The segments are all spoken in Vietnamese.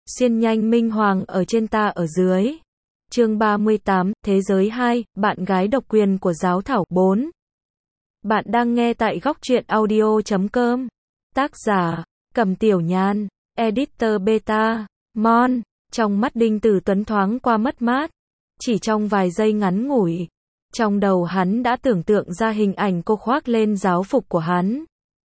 Xiên nhanh minh hoàng ở trên ta ở dưới. Chương 38, Thế giới 2, bạn gái độc quyền của giáo thảo 4. Bạn đang nghe tại góc truyện audio.com. Tác giả, Cầm Tiểu Nhan, Editor Beta, Mon. Trong mắt Đinh Tử Tuấn thoáng qua mất mát. Chỉ trong vài giây ngắn ngủi, trong đầu hắn đã tưởng tượng ra hình ảnh cô khoác lên giáo phục của hắn.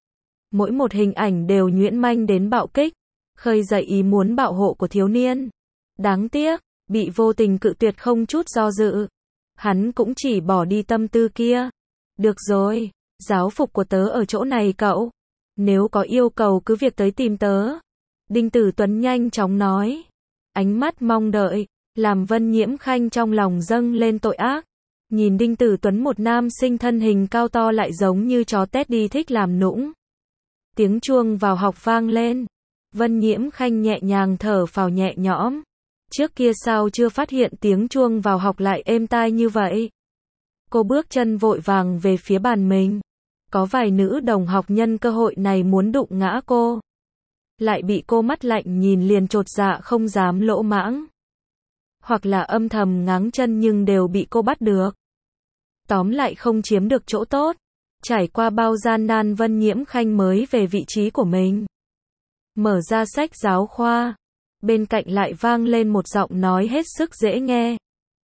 Mỗi một hình ảnh đều nhuyễn manh đến bạo kích, khơi dậy ý muốn bạo hộ của thiếu niên. Đáng tiếc, bị vô tình cự tuyệt không chút do dự. Hắn cũng chỉ bỏ đi tâm tư kia. Được rồi, giáo phục của tớ ở chỗ này cậu. Nếu có yêu cầu cứ việc tới tìm tớ. Đinh Tử Tuấn nhanh chóng nói. Ánh mắt mong đợi, làm Vân Nhiễm Khanh trong lòng dâng lên tội ác. Nhìn Đinh Tử Tuấn một nam sinh thân hình cao to lại giống như chó Teddy thích làm nũng. Tiếng chuông vào học vang lên. Vân Nhiễm Khanh nhẹ nhàng thở phào nhẹ nhõm. Trước kia sao chưa phát hiện tiếng chuông vào học lại êm tai như vậy. Cô bước chân vội vàng về phía bàn mình. Có vài nữ đồng học nhân cơ hội này muốn đụng ngã cô. Lại bị cô mắt lạnh nhìn liền chột dạ không dám lỗ mãng. Hoặc là âm thầm ngáng chân nhưng đều bị cô bắt được. Tóm lại không chiếm được chỗ tốt. Trải qua bao gian nan Vân Nhiễm Khanh mới về vị trí của mình. Mở ra sách giáo khoa. Bên cạnh lại vang lên một giọng nói hết sức dễ nghe.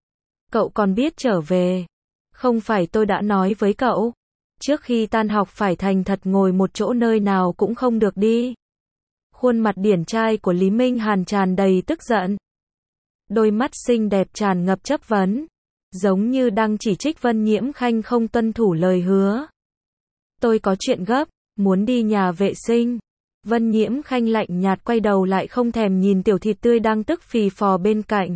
Cậu còn biết trở về. Không phải tôi đã nói với cậu. Trước khi tan học phải thành thật ngồi một chỗ nơi nào cũng không được đi. Khuôn mặt điển trai của Lý Minh Hàn tràn đầy tức giận. Đôi mắt xinh đẹp tràn ngập chất vấn. Giống như đang chỉ trích Vân Nhiễm Khanh không tuân thủ lời hứa. Tôi có chuyện gấp, muốn đi nhà vệ sinh. Vân Nhiễm Khanh lạnh nhạt quay đầu lại không thèm nhìn tiểu thịt tươi đang tức phì phò bên cạnh.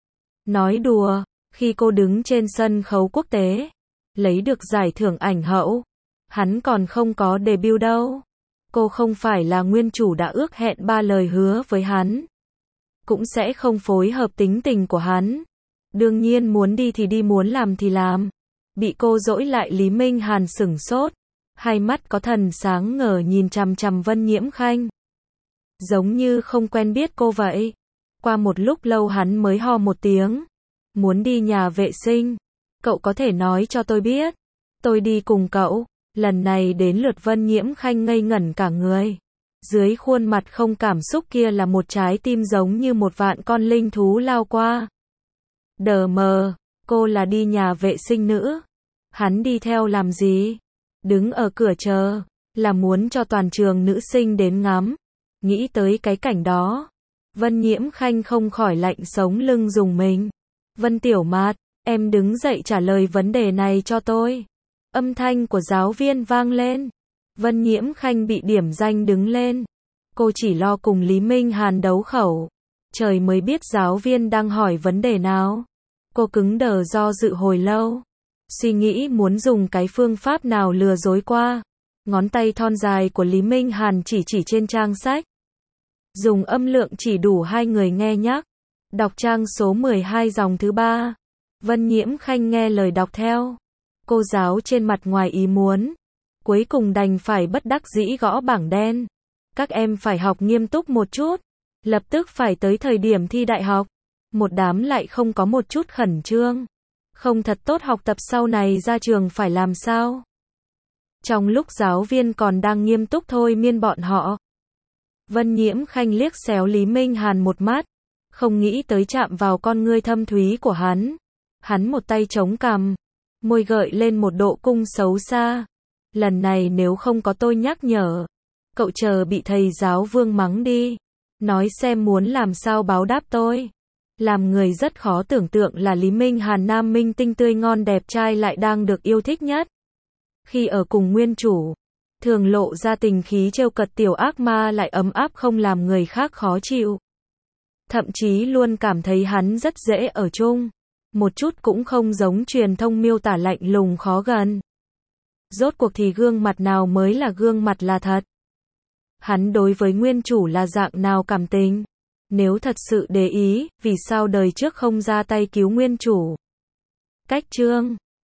Nói đùa, khi cô đứng trên sân khấu quốc tế, lấy được giải thưởng ảnh hậu, hắn còn không có debut đâu. Cô không phải là nguyên chủ đã ước hẹn 3 lời hứa với hắn. Cũng sẽ không phối hợp tính tình của hắn. Đương nhiên muốn đi thì đi, muốn làm thì làm. Bị cô dỗi lại Lý Minh Hàn sửng sốt. Hai mắt có thần sáng ngời nhìn chằm chằm Vân Nhiễm Khanh. Giống như không quen biết cô vậy. Qua một lúc lâu hắn mới ho một tiếng. Muốn đi nhà vệ sinh. Cậu có thể nói cho tôi biết. Tôi đi cùng cậu. Lần này đến lượt Vân Nhiễm Khanh ngây ngẩn cả người. Dưới khuôn mặt không cảm xúc kia là một trái tim giống như một vạn con linh thú lao qua. Đờ mờ, cô là đi nhà vệ sinh nữ. Hắn đi theo làm gì? Đứng ở cửa chờ, là muốn cho toàn trường nữ sinh đến ngắm. Nghĩ tới cái cảnh đó, Vân Nhiễm Khanh không khỏi lạnh sống lưng rùng mình. Vân Tiểu Mạt, em đứng dậy trả lời vấn đề này cho tôi. Âm thanh của giáo viên vang lên. Vân Nhiễm Khanh bị điểm danh đứng lên. Cô chỉ lo cùng Lý Minh Hàn đấu khẩu. Trời mới biết giáo viên đang hỏi vấn đề nào. Cô cứng đờ do dự hồi lâu. Suy nghĩ muốn dùng cái phương pháp nào lừa dối qua. Ngón tay thon dài của Lý Minh Hàn chỉ trên trang sách. Dùng âm lượng chỉ đủ hai người nghe nhắc. Đọc trang số 12 dòng thứ 3. Vân Nhiễm Khanh nghe lời đọc theo. Cô giáo trên mặt ngoài ý muốn. Cuối cùng đành phải bất đắc dĩ gõ bảng đen. Các em phải học nghiêm túc một chút. Lập tức phải tới thời điểm thi đại học. Một đám lại không có một chút khẩn trương. Không thật tốt học tập sau này ra trường phải làm sao? Trong lúc giáo viên còn đang nghiêm túc thôi miên bọn họ. Vân Nhiễm Khanh liếc xéo Lý Minh Hàn một mắt. Không nghĩ tới chạm vào con ngươi thâm thúy của hắn. Hắn một tay chống cằm. Môi gợi lên một độ cung xấu xa. Lần này nếu không có tôi nhắc nhở. Cậu chờ bị thầy giáo Vương mắng đi. Nói xem muốn làm sao báo đáp tôi. Làm người rất khó tưởng tượng là Lý Minh Hàn nam minh tinh tươi ngon đẹp trai lại đang được yêu thích nhất. Khi ở cùng nguyên chủ, thường lộ ra tình khí trêu cợt tiểu ác ma lại ấm áp không làm người khác khó chịu. Thậm chí luôn cảm thấy hắn rất dễ ở chung. Một chút cũng không giống truyền thông miêu tả lạnh lùng khó gần. Rốt cuộc thì gương mặt nào mới là gương mặt là thật? Hắn đối với nguyên chủ là dạng nào cảm tình? Nếu thật sự để ý, vì sao đời trước không ra tay cứu nguyên chủ? Cách chương